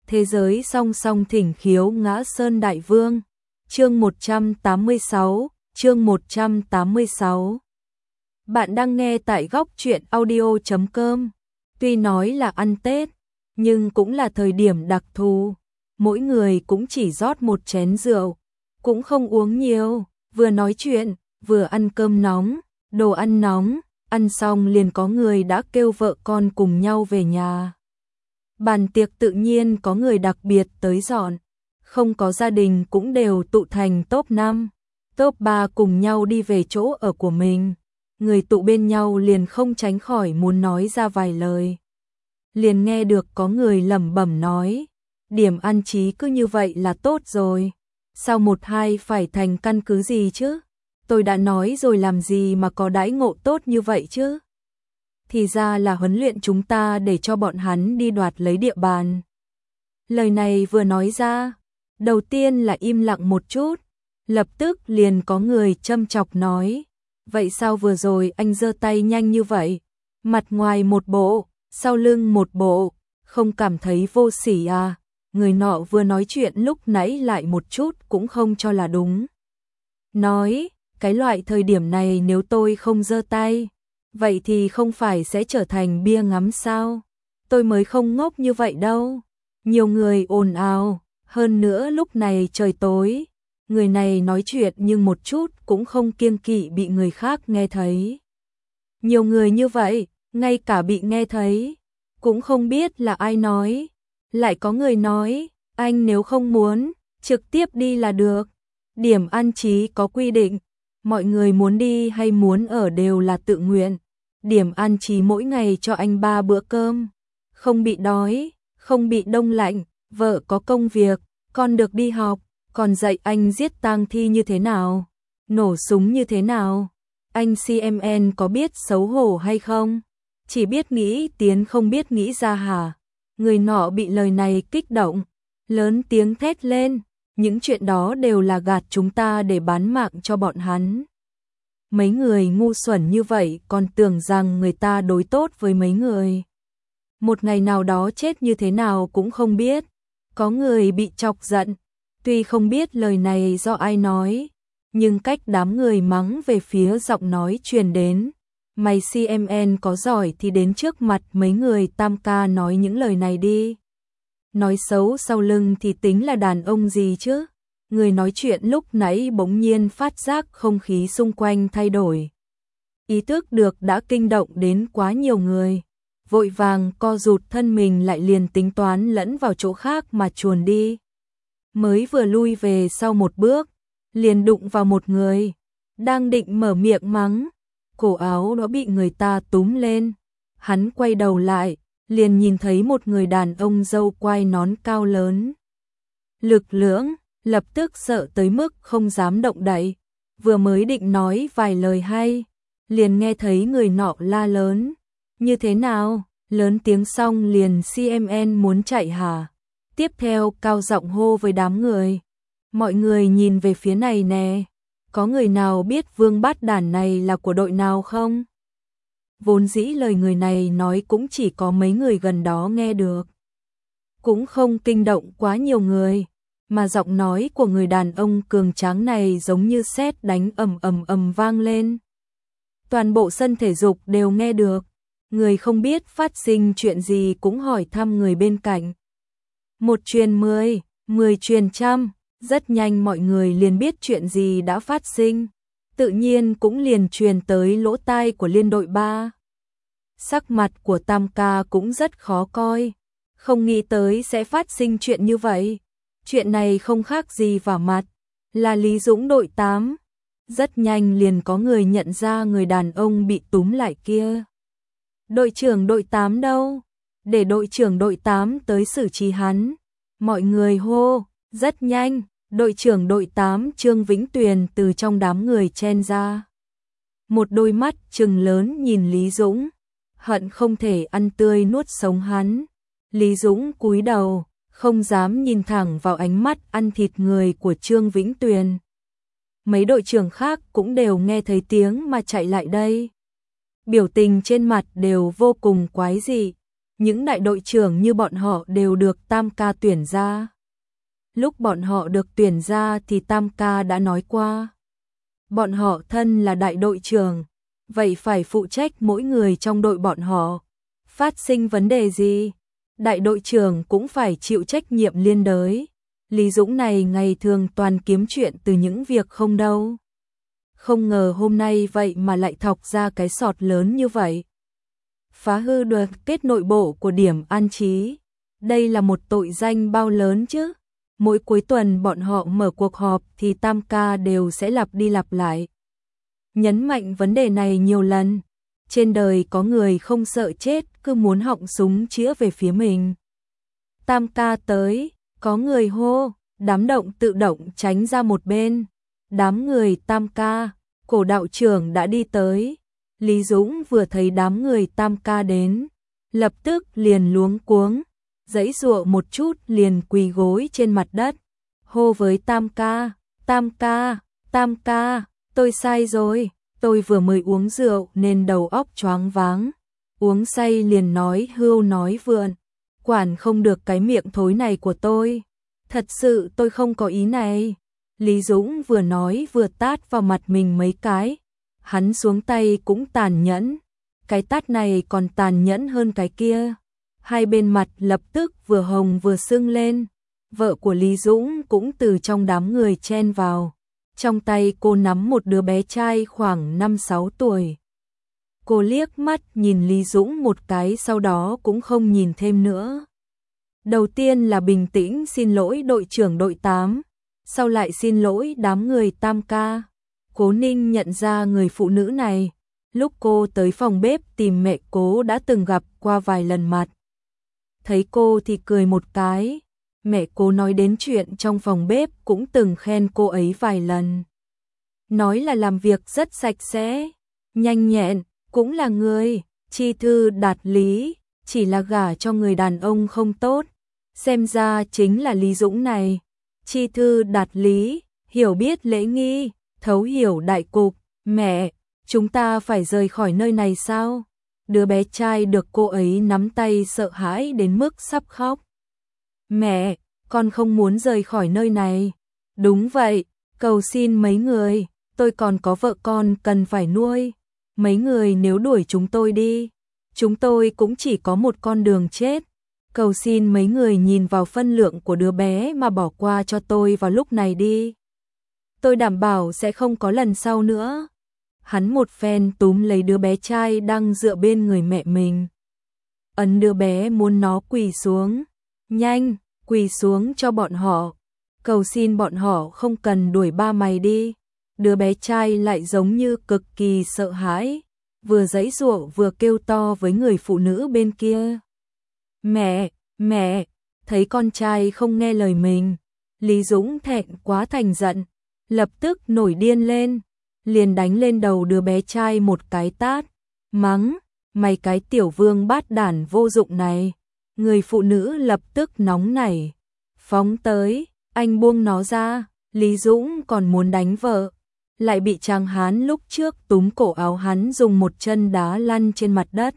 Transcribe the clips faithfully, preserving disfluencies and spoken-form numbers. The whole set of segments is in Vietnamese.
Thế giới song song thỉnh khiếu ngã sơn đại vương. Chương một trăm tám mươi sáu, chương một trăm tám mươi sáu. Bạn đang nghe tại góc truyện audio chấm com. Tuy nói là ăn Tết, nhưng cũng là thời điểm đặc thù. Mỗi người cũng chỉ rót một chén rượu, cũng không uống nhiều, vừa nói chuyện, vừa ăn cơm nóng, đồ ăn nóng, ăn xong liền có người đã kêu vợ con cùng nhau về nhà. Bàn tiệc tự nhiên có người đặc biệt tới dọn, không có gia đình cũng đều tụ thành top năm, top ba cùng nhau đi về chỗ ở của mình. Người tụ bên nhau liền không tránh khỏi muốn nói ra vài lời. Liền nghe được có người lẩm bẩm nói, điểm ăn chí cứ như vậy là tốt rồi, sao một hai phải thành căn cứ gì chứ? Tôi đã nói rồi làm gì mà có đãi ngộ tốt như vậy chứ? Thì ra là huấn luyện chúng ta để cho bọn hắn đi đoạt lấy địa bàn. Lời này vừa nói ra, đầu tiên là im lặng một chút, lập tức liền có người châm chọc nói, vậy sao vừa rồi anh giơ tay nhanh như vậy, mặt ngoài một bộ, sau lưng một bộ, không cảm thấy vô sỉ à? Người nọ vừa nói chuyện lúc nãy lại một chút cũng không cho là đúng. Nói, cái loại thời điểm này nếu tôi không giơ tay, vậy thì không phải sẽ trở thành bia ngắm sao? Tôi mới không ngốc như vậy đâu. Nhiều người ồn ào, hơn nữa lúc này trời tối, người này nói chuyện nhưng một chút cũng không kiêng kỵ bị người khác nghe thấy. Nhiều người như vậy, ngay cả bị nghe thấy, cũng không biết là ai nói. Lại có người nói, anh nếu không muốn, trực tiếp đi là được. Điểm ăn chí có quy định, mọi người muốn đi hay muốn ở đều là tự nguyện. Điểm ăn chí mỗi ngày cho anh ba bữa cơm, không bị đói, không bị đông lạnh, vợ có công việc, con được đi học, còn dạy anh giết tang thi như thế nào, nổ súng như thế nào. Anh xê em en có biết xấu hổ hay không? Chỉ biết nghĩ tiến không biết nghĩ ra hả? Người nọ bị lời này kích động, lớn tiếng thét lên, những chuyện đó đều là gạt chúng ta để bán mạng cho bọn hắn. Mấy người ngu xuẩn như vậy còn tưởng rằng người ta đối tốt với mấy người. Một ngày nào đó chết như thế nào cũng không biết. Có người bị chọc giận, tuy không biết lời này do ai nói, nhưng cách đám người mắng về phía giọng nói truyền đến. Mày xê em en có giỏi thì đến trước mặt mấy người tam ca nói những lời này đi. Nói xấu sau lưng thì tính là đàn ông gì chứ? Người nói chuyện lúc nãy bỗng nhiên phát giác không khí xung quanh thay đổi. Ý thức được đã kinh động đến quá nhiều người. Vội vàng co rụt thân mình lại liền tính toán lẫn vào chỗ khác mà chuồn đi. Mới vừa lui về sau một bước, liền đụng vào một người. Đang định mở miệng mắng, cổ áo nó bị người ta túm lên. Hắn quay đầu lại, liền nhìn thấy một người đàn ông râu quai nón cao lớn. Lực lưỡng, lập tức sợ tới mức không dám động đậy. Vừa mới định nói vài lời hay, liền nghe thấy người nọ la lớn. Như thế nào? Lớn tiếng xong liền xê em en muốn chạy hả? Tiếp theo cao giọng hô với đám người. Mọi người nhìn về phía này nè. Có người nào biết vương bát đản này là của đội nào không? Vốn dĩ lời người này nói cũng chỉ có mấy người gần đó nghe được. Cũng không kinh động quá nhiều người. Mà giọng nói của người đàn ông cường tráng này giống như sét đánh ầm ầm ầm vang lên. Toàn bộ sân thể dục đều nghe được. Người không biết phát sinh chuyện gì cũng hỏi thăm người bên cạnh. Một truyền mười, mười truyền trăm, rất nhanh mọi người liền biết chuyện gì đã phát sinh. Tự nhiên cũng liền truyền tới lỗ tai của liên đội ba. Sắc mặt của Tam ca cũng rất khó coi. Không nghĩ tới sẽ phát sinh chuyện như vậy. Chuyện này không khác gì vả mặt, là Lý Dũng đội tám. Rất nhanh liền có người nhận ra người đàn ông bị túm lại kia. Đội trưởng đội tám đâu? Để đội trưởng đội tám tới xử trí hắn. Mọi người hô, rất nhanh, đội trưởng đội tám Trương Vĩnh Tuyền từ trong đám người chen ra. Một đôi mắt trừng lớn nhìn Lý Dũng, hận không thể ăn tươi nuốt sống hắn. Lý Dũng cúi đầu, không dám nhìn thẳng vào ánh mắt ăn thịt người của Trương Vĩnh Tuyền. Mấy đội trưởng khác cũng đều nghe thấy tiếng mà chạy lại đây. Biểu tình trên mặt đều vô cùng quái dị. Những đại đội trưởng như bọn họ đều được Tam ca tuyển ra. Lúc bọn họ được tuyển ra thì Tam ca đã nói qua. Bọn họ thân là đại đội trưởng, vậy phải phụ trách mỗi người trong đội bọn họ. Phát sinh vấn đề gì, đại đội trưởng cũng phải chịu trách nhiệm liên đới. Lý Dũng này ngày thường toàn kiếm chuyện từ những việc không đâu. Không ngờ hôm nay vậy mà lại thọc ra cái sọt lớn như vậy. Phá hư đoàn kết nội bộ của điểm an trí. Đây là một tội danh bao lớn chứ. Mỗi cuối tuần bọn họ mở cuộc họp thì Tam ca đều sẽ lặp đi lặp lại. Nhấn mạnh vấn đề này nhiều lần. Trên đời có người không sợ chết cứ muốn họng súng chĩa về phía mình. Tam ca tới, có người hô, đám động tự động tránh ra một bên. Đám người Tam ca, cổ đạo trưởng đã đi tới. Lý Dũng vừa thấy đám người Tam ca đến, lập tức liền luống cuống, giãy giụa một chút liền quỳ gối trên mặt đất, hô với Tam ca, Tam ca, Tam ca, tôi sai rồi, tôi vừa mới uống rượu nên đầu óc choáng váng, uống say liền nói hưu nói vượn, quản không được cái miệng thối này của tôi, thật sự tôi không có ý này. Lý Dũng vừa nói vừa tát vào mặt mình mấy cái, hắn xuống tay cũng tàn nhẫn, cái tát này còn tàn nhẫn hơn cái kia. Hai bên mặt lập tức vừa hồng vừa sưng lên, vợ của Lý Dũng cũng từ trong đám người chen vào, trong tay cô nắm một đứa bé trai khoảng năm sáu tuổi. Cô liếc mắt nhìn Lý Dũng một cái sau đó cũng không nhìn thêm nữa. Đầu tiên là bình tĩnh xin lỗi đội trưởng đội tám, sau lại xin lỗi đám người Tam ca. Cố Ninh nhận ra người phụ nữ này, lúc cô tới phòng bếp tìm mẹ Cố đã từng gặp qua vài lần mặt. Thấy cô thì cười một cái, mẹ Cố nói đến chuyện trong phòng bếp cũng từng khen cô ấy vài lần. Nói là làm việc rất sạch sẽ, nhanh nhẹn, cũng là người, chi thư đạt lý, chỉ là gả cho người đàn ông không tốt. Xem ra chính là Lý Dũng này, chi thư đạt lý, hiểu biết lễ nghi, thấu hiểu đại cục. Mẹ, chúng ta phải rời khỏi nơi này sao? Đứa bé trai được cô ấy nắm tay sợ hãi đến mức sắp khóc. Mẹ, con không muốn rời khỏi nơi này. Đúng vậy, cầu xin mấy người, tôi còn có vợ con cần phải nuôi. Mấy người nếu đuổi chúng tôi đi, chúng tôi cũng chỉ có một con đường chết. Cầu xin mấy người nhìn vào phân lượng của đứa bé mà bỏ qua cho tôi vào lúc này đi. Tôi đảm bảo sẽ không có lần sau nữa. Hắn một phen túm lấy đứa bé trai đang dựa bên người mẹ mình. Ấn đứa bé muốn nó quỳ xuống. Nhanh, quỳ xuống cho bọn họ. Cầu xin bọn họ không cần đuổi ba mày đi. Đứa bé trai lại giống như cực kỳ sợ hãi, vừa giãy giụa vừa kêu to với người phụ nữ bên kia. Mẹ, mẹ, thấy con trai không nghe lời mình, Lý Dũng thẹn quá thành giận, lập tức nổi điên lên, liền đánh lên đầu đứa bé trai một cái tát, mắng, mày cái tiểu vương bát đản vô dụng này. Người phụ nữ lập tức nóng nảy, phóng tới, anh buông nó ra. Lý Dũng còn muốn đánh vợ, lại bị Trang Hán lúc trước túm cổ áo hắn dùng một chân đá lăn trên mặt đất.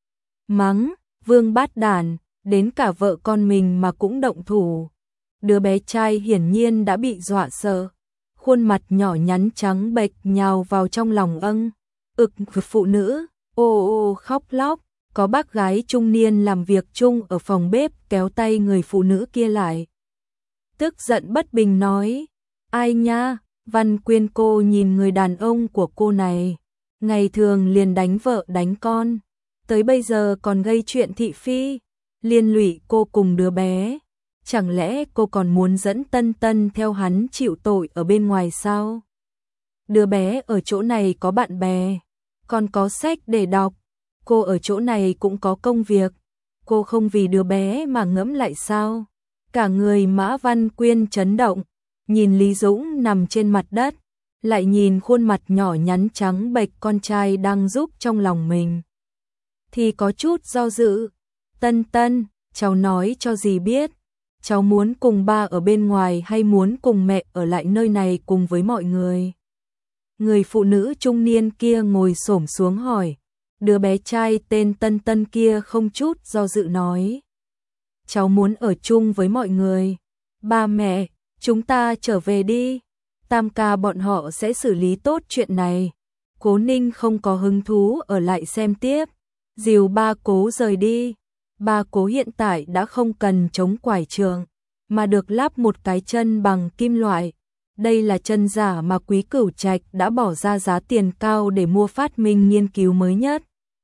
Mắng, vương bát đản, đến cả vợ con mình mà cũng động thủ. Đứa bé trai hiển nhiên đã bị dọa sợ, khuôn mặt nhỏ nhắn trắng bệch nhào vào trong lòng âng, ực phụ nữ, ô ô khóc lóc. Có bác gái trung niên làm việc chung ở phòng bếp kéo tay người phụ nữ kia lại. Tức giận bất bình nói, ai nha, Văn Quyên cô nhìn người đàn ông của cô này, ngày thường liền đánh vợ đánh con, tới bây giờ còn gây chuyện thị phi, liên lụy cô cùng đứa bé. Chẳng lẽ cô còn muốn dẫn Tân Tân theo hắn chịu tội ở bên ngoài sao? Đứa bé ở chỗ này có bạn bè, còn có sách để đọc. Cô ở chỗ này cũng có công việc, cô không vì đứa bé mà ngẫm lại sao? Cả người Mã Văn Quyên chấn động, nhìn Lý Dũng nằm trên mặt đất, lại nhìn khuôn mặt nhỏ nhắn trắng bệch con trai đang giúp trong lòng mình. Thì có chút do dự, Tân Tân, cháu nói cho dì biết, cháu muốn cùng ba ở bên ngoài hay muốn cùng mẹ ở lại nơi này cùng với mọi người? Người phụ nữ trung niên kia ngồi xổm xuống hỏi. Đứa bé trai tên Tân Tân kia không chút do dự nói. Cháu muốn ở chung với mọi người. Ba mẹ, chúng ta trở về đi. Tam ca bọn họ sẽ xử lý tốt chuyện này. Cố Ninh không có hứng thú ở lại xem tiếp. Dìu ba Cố rời đi. Ba Cố hiện tại đã không cần chống quải trường, mà được lắp một cái chân bằng kim loại. Đây là chân giả mà Quý Cửu Trạch đã bỏ ra giá tiền cao để mua, phát minh nghiên cứu mới nhất.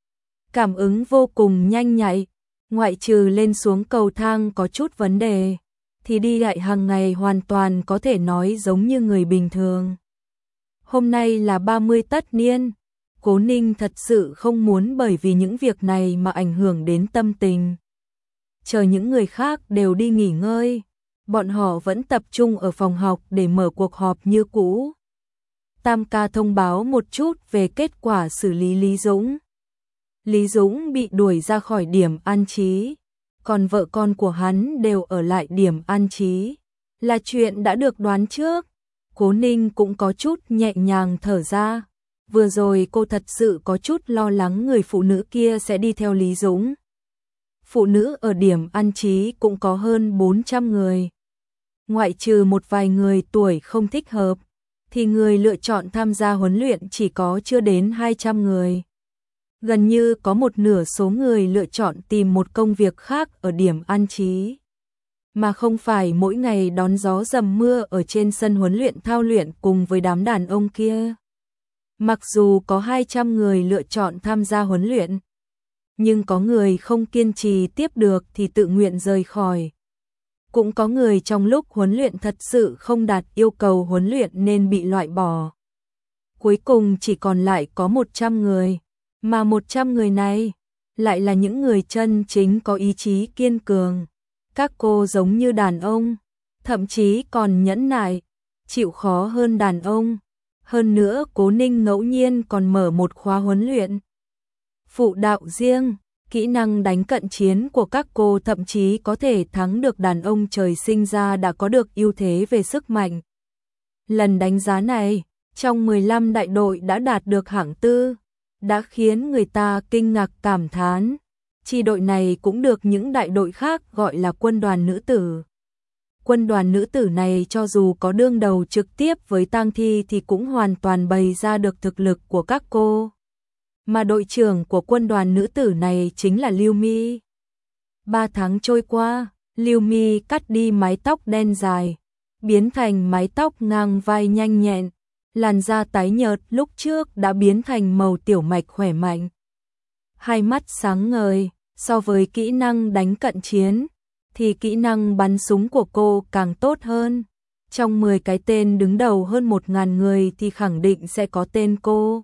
Cảm ứng vô cùng nhanh nhạy, ngoại trừ lên xuống cầu thang có chút vấn đề, thì đi lại hàng ngày hoàn toàn có thể nói giống như người bình thường. Hôm nay là ba mươi tất niên, Cố Ninh thật sự không muốn bởi vì những việc này mà ảnh hưởng đến tâm tình. Chờ những người khác đều đi nghỉ ngơi, bọn họ vẫn tập trung ở phòng học để mở cuộc họp như cũ. Tam ca thông báo một chút về kết quả xử lý Lý Dũng. Lý Dũng bị đuổi ra khỏi điểm an trí, còn vợ con của hắn đều ở lại điểm an trí, là chuyện đã được đoán trước. Cố Ninh cũng có chút nhẹ nhàng thở ra. Vừa rồi cô thật sự có chút lo lắng người phụ nữ kia sẽ đi theo Lý Dũng. Phụ nữ ở điểm an trí cũng có hơn bốn trăm người. Ngoại trừ một vài người tuổi không thích hợp, thì người lựa chọn tham gia huấn luyện chỉ có chưa đến hai trăm người. Gần như có một nửa số người lựa chọn tìm một công việc khác ở điểm an trí, mà không phải mỗi ngày đón gió dầm mưa ở trên sân huấn luyện thao luyện cùng với đám đàn ông kia. Mặc dù có hai trăm người lựa chọn tham gia huấn luyện, nhưng có người không kiên trì tiếp được thì tự nguyện rời khỏi. Cũng có người trong lúc huấn luyện thật sự không đạt yêu cầu huấn luyện nên bị loại bỏ. Cuối cùng chỉ còn lại có một trăm người, mà một trăm người này lại là những người chân chính có ý chí kiên cường. Các cô giống như đàn ông, thậm chí còn nhẫn nại, chịu khó hơn đàn ông. Hơn nữa Cố Ninh ngẫu nhiên còn mở một khóa huấn luyện phụ đạo riêng, kỹ năng đánh cận chiến của các cô thậm chí có thể thắng được đàn ông trời sinh ra đã có được ưu thế về sức mạnh. Lần đánh giá này, trong mười lăm đại đội đã đạt được hạng tư, đã khiến người ta kinh ngạc cảm thán. Chi đội này cũng được những đại đội khác gọi là quân đoàn nữ tử. Quân đoàn nữ tử này cho dù có đương đầu trực tiếp với tang thi thì cũng hoàn toàn bày ra được thực lực của các cô. Mà đội trưởng của quân đoàn nữ tử này chính là Lưu Mi. Ba tháng trôi qua, Lưu Mi cắt đi mái tóc đen dài, biến thành mái tóc ngang vai nhanh nhẹn, làn da tái nhợt lúc trước đã biến thành màu tiểu mạch khỏe mạnh. Hai mắt sáng ngời, so với kỹ năng đánh cận chiến, thì kỹ năng bắn súng của cô càng tốt hơn. Trong mười cái tên đứng đầu hơn một ngàn người thì khẳng định sẽ có tên cô.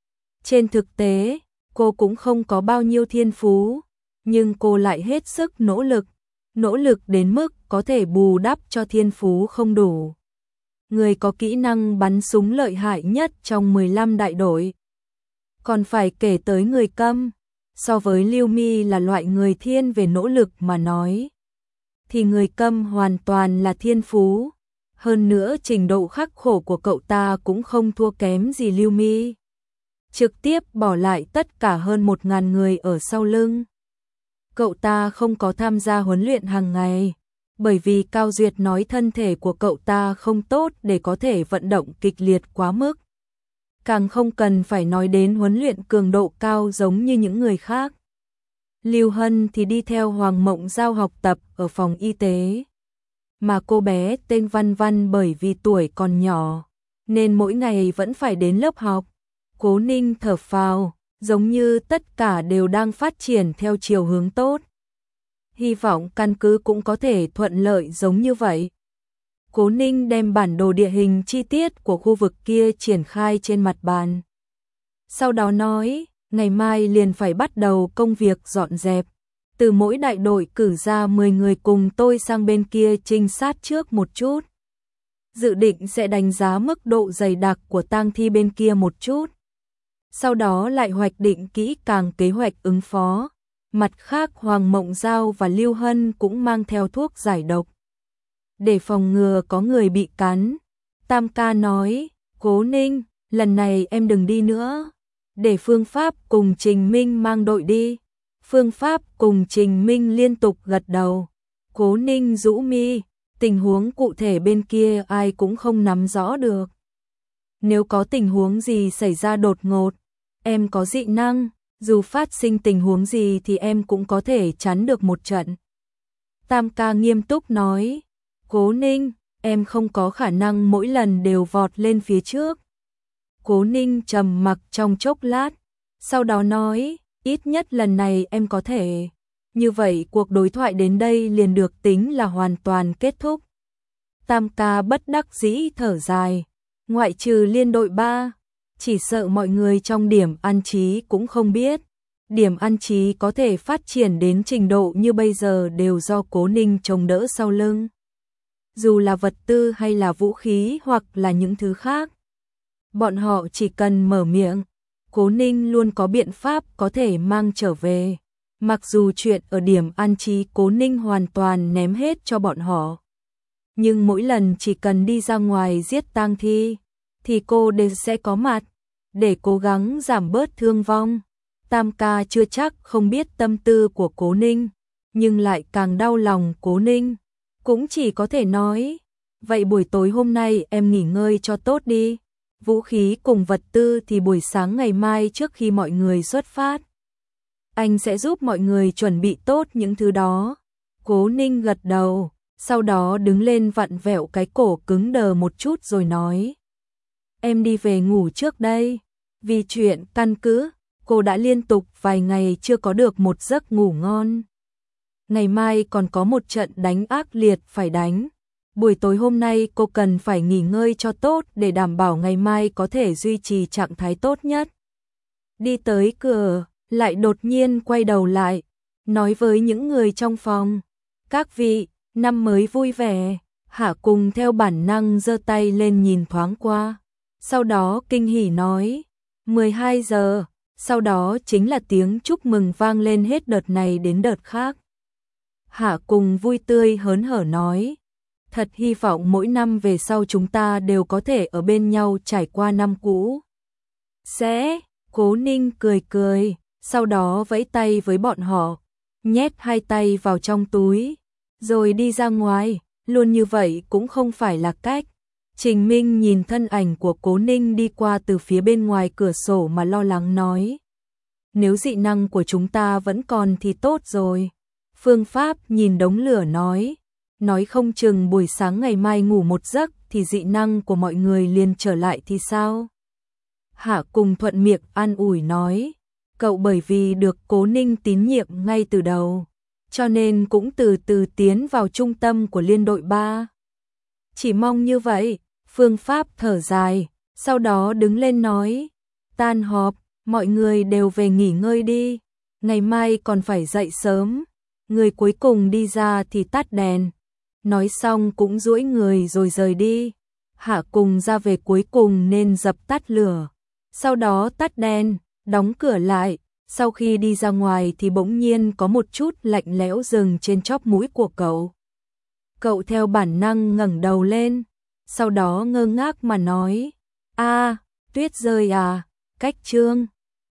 Trên thực tế, cô cũng không có bao nhiêu thiên phú, nhưng cô lại hết sức nỗ lực, nỗ lực đến mức có thể bù đắp cho thiên phú không đủ. Người có kỹ năng bắn súng lợi hại nhất trong mười lăm đại đội. Còn phải kể tới người Câm, so với Lưu Mi là loại người thiên về nỗ lực mà nói, thì người Câm hoàn toàn là thiên phú. Hơn nữa trình độ khắc khổ của cậu ta cũng không thua kém gì Lưu Mi. Trực tiếp bỏ lại tất cả hơn một ngàn người ở sau lưng. Cậu ta không có tham gia huấn luyện hàng ngày, bởi vì Cao Duyệt nói thân thể của cậu ta không tốt để có thể vận động kịch liệt quá mức. Càng không cần phải nói đến huấn luyện cường độ cao giống như những người khác. Lưu Hân thì đi theo Hoàng Mộng Giao học tập ở phòng y tế. Mà cô bé tên Văn Văn bởi vì tuổi còn nhỏ, nên mỗi ngày vẫn phải đến lớp học. Cố Ninh thở phào, giống như tất cả đều đang phát triển theo chiều hướng tốt. Hy vọng căn cứ cũng có thể thuận lợi giống như vậy. Cố Ninh đem bản đồ địa hình chi tiết của khu vực kia triển khai trên mặt bàn. Sau đó nói, ngày mai liền phải bắt đầu công việc dọn dẹp. Từ mỗi đại đội cử ra mười người cùng tôi sang bên kia trinh sát trước một chút. Dự định sẽ đánh giá mức độ dày đặc của tang thi bên kia một chút. Sau đó lại hoạch định kỹ càng kế hoạch ứng phó. Mặt khác Hoàng Mộng Giao và Lưu Hân cũng mang theo thuốc giải độc, để phòng ngừa có người bị cắn. Tam ca nói, Cố Ninh, lần này em đừng đi nữa. để Phương Pháp cùng Trình Minh mang đội đi. Phương Pháp cùng Trình Minh liên tục gật đầu. Cố Ninh rũ mi, tình huống cụ thể bên kia ai cũng không nắm rõ được. Nếu có tình huống gì xảy ra đột ngột, em có dị năng, dù phát sinh tình huống gì thì em cũng có thể chắn được một trận. Tam ca nghiêm túc nói, Cố Ninh, em không có khả năng mỗi lần đều vọt lên phía trước. Cố Ninh trầm mặc trong chốc lát, sau đó nói, ít nhất lần này em có thể. Như vậy cuộc đối thoại đến đây liền được tính là hoàn toàn kết thúc. Tam ca bất đắc dĩ thở dài, ngoại trừ liên đội ba, chỉ sợ mọi người trong điểm an trí cũng không biết. Điểm an trí có thể phát triển đến trình độ như bây giờ đều do Cố Ninh chống đỡ sau lưng. Dù là vật tư hay là vũ khí hoặc là những thứ khác. Bọn họ chỉ cần mở miệng, Cố Ninh luôn có biện pháp có thể mang trở về. Mặc dù chuyện ở điểm an trí Cố Ninh hoàn toàn ném hết cho bọn họ. Nhưng mỗi lần chỉ cần đi ra ngoài giết tang thi, thì cô đều sẽ có mặt, để cố gắng giảm bớt thương vong. Tam ca chưa chắc không biết tâm tư của Cố Ninh, nhưng lại càng đau lòng Cố Ninh. Cũng chỉ có thể nói, vậy buổi tối hôm nay em nghỉ ngơi cho tốt đi. Vũ khí cùng vật tư thì buổi sáng ngày mai trước khi mọi người xuất phát. Anh sẽ giúp mọi người chuẩn bị tốt những thứ đó. Cố Ninh gật đầu, sau đó đứng lên vặn vẹo cái cổ cứng đờ một chút rồi nói. Em đi về ngủ trước đây. Vì chuyện căn cứ, cô đã liên tục vài ngày chưa có được một giấc ngủ ngon. Ngày mai còn có một trận đánh ác liệt phải đánh. Buổi tối hôm nay cô cần phải nghỉ ngơi cho tốt để đảm bảo ngày mai có thể duy trì trạng thái tốt nhất. Đi tới cửa, lại đột nhiên quay đầu lại, nói với những người trong phòng. Các vị, năm mới vui vẻ. Hạ Cùng theo bản năng giơ tay lên nhìn thoáng qua. Sau đó kinh hỉ nói, mười hai giờ, sau đó chính là tiếng chúc mừng vang lên hết đợt này đến đợt khác. Hạ Cùng vui tươi hớn hở nói, thật hy vọng mỗi năm về sau chúng ta đều có thể ở bên nhau trải qua năm cũ. Sẽ, Cố Ninh cười cười, sau đó vẫy tay với bọn họ, nhét hai tay vào trong túi, rồi đi ra ngoài, luôn như vậy cũng không phải là cách. Trình Minh nhìn thân ảnh của Cố Ninh đi qua từ phía bên ngoài cửa sổ mà lo lắng nói. Nếu dị năng của chúng ta vẫn còn thì tốt rồi. Phương Pháp nhìn đống lửa nói. Nói không chừng buổi sáng ngày mai ngủ một giấc thì dị năng của mọi người liền trở lại thì sao? Hạ Cùng thuận miệng an ủi nói. Cậu bởi vì được Cố Ninh tín nhiệm ngay từ đầu, cho nên cũng từ từ tiến vào trung tâm của liên đội ba. Chỉ mong như vậy. Phương Pháp thở dài, sau đó đứng lên nói, tan họp, mọi người đều về nghỉ ngơi đi, ngày mai còn phải dậy sớm. Người cuối cùng đi ra thì tắt đèn, nói xong cũng duỗi người rồi rời đi. Hạ Cùng ra về cuối cùng nên dập tắt lửa, sau đó tắt đèn, đóng cửa lại. Sau khi đi ra ngoài thì bỗng nhiên có một chút lạnh lẽo dừng trên chóp mũi của cậu. Cậu theo bản năng ngẩng đầu lên, sau đó ngơ ngác mà nói, a, tuyết rơi à, cách chương.